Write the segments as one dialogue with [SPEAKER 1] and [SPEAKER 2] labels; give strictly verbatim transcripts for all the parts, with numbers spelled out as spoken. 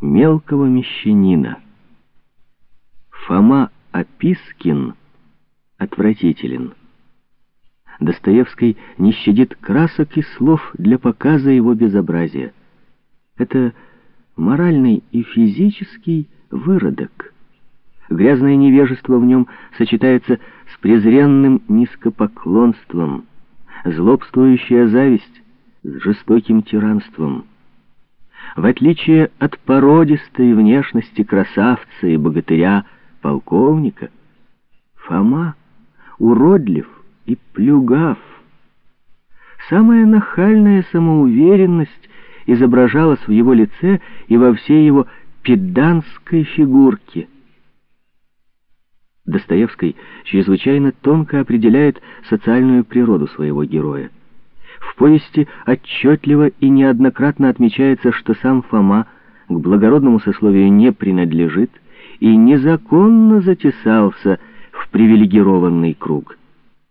[SPEAKER 1] мелкого мещанина. Фома Опискин отвратителен. Достоевский не щадит красок и слов для показа его безобразия. Это моральный и физический выродок. Грязное невежество в нем сочетается с презренным низкопоклонством, злобствующая зависть с жестоким тиранством. В отличие от породистой внешности красавца и богатыря полковника, Фома уродлив и плюгав. Самая нахальная самоуверенность изображалась в его лице и во всей его педантской фигурке. Достоевский чрезвычайно тонко определяет социальную природу своего героя. В повести отчетливо и неоднократно отмечается, что сам Фома к благородному сословию не принадлежит и незаконно затесался в привилегированный круг.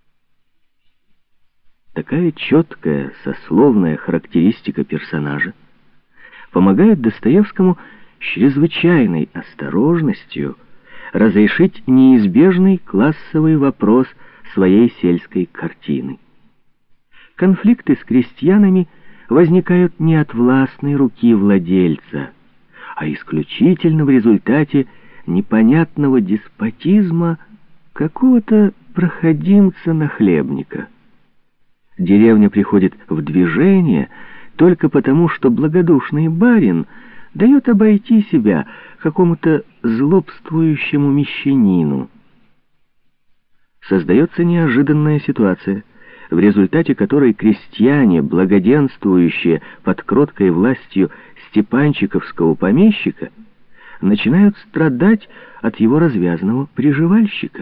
[SPEAKER 1] Такая четкая сословная характеристика персонажа помогает Достоевскому с чрезвычайной осторожностью разрешить неизбежный классовый вопрос своей сельской картины. Конфликты с крестьянами возникают не от властной руки владельца, а исключительно в результате непонятного деспотизма какого-то проходимца-нахлебника. Деревня приходит в движение только потому, что благодушный барин дает обойти себя какому-то злобствующему мещанину. Создается неожиданная ситуация, в результате которой крестьяне, благоденствующие под кроткой властью степанчиковского помещика, начинают страдать от его развязного приживальщика.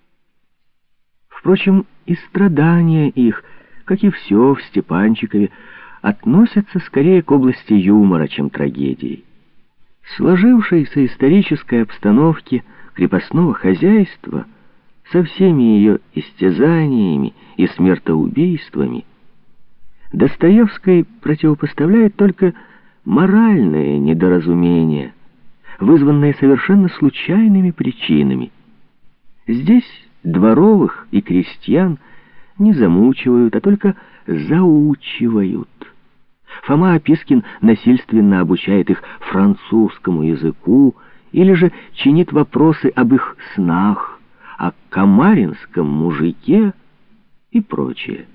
[SPEAKER 1] Впрочем, и страдания их, как и все в Степанчикове, относятся скорее к области юмора, чем трагедии. В сложившейся исторической обстановке крепостного хозяйства со всеми ее истязаниями и смертоубийствами Достоевский противопоставляет только моральное недоразумение, вызванное совершенно случайными причинами. Здесь дворовых и крестьян не замучивают, а только заучивают. Фома Опискин насильственно обучает их французскому языку или же чинит вопросы об их снах, о камаринском мужике и прочее.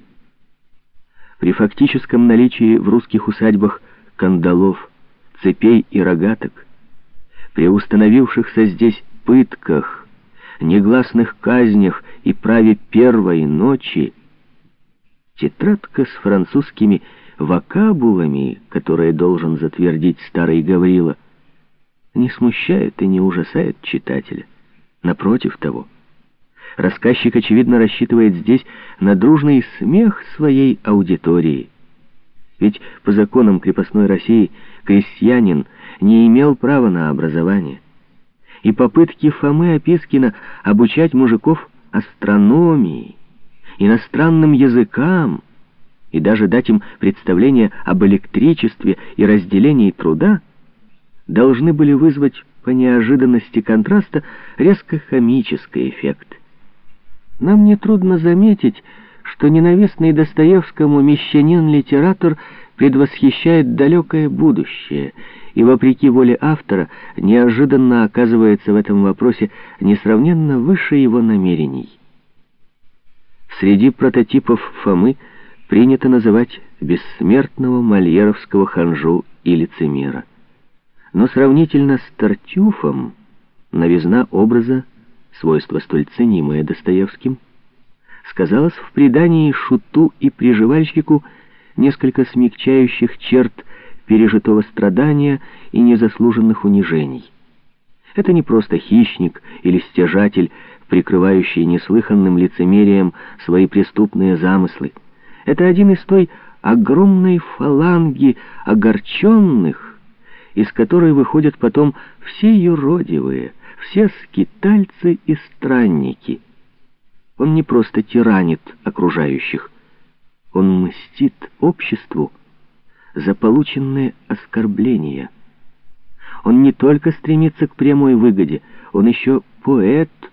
[SPEAKER 1] При фактическом наличии в русских усадьбах кандалов, цепей и рогаток, при установившихся здесь пытках, негласных казнях и праве первой ночи, тетрадка с французскими вокабулами, которые должен затвердить старый Гаврила, не смущает и не ужасает читателя. Напротив того, рассказчик, очевидно, рассчитывает здесь на дружный смех своей аудитории. Ведь по законам крепостной России крестьянин не имел права на образование. И попытки Фомы Опискина обучать мужиков астрономии, иностранным языкам и даже дать им представление об электричестве и разделении труда должны были вызвать по неожиданности контраста резко комический эффект. Нам нетрудно заметить, что ненавистный Достоевскому мещанин-литератор предвосхищает далекое будущее и, вопреки воле автора, неожиданно оказывается в этом вопросе несравненно выше его намерений. Среди прототипов Фомы принято называть бессмертного мольеровского ханжу и лицемера. Но сравнительно с Тартюфом новизна образа, свойство столь ценимое Достоевским, сказалось в придании шуту и приживальщику несколько смягчающих черт пережитого страдания и незаслуженных унижений. Это не просто хищник или стяжатель, прикрывающий неслыханным лицемерием свои преступные замыслы. Это один из той огромной фаланги огорченных, из которой выходят потом все юродивые, все скитальцы и странники. Он не просто тиранит окружающих, он мстит обществу за полученные оскорбления. Он не только стремится к прямой выгоде, он еще поэт,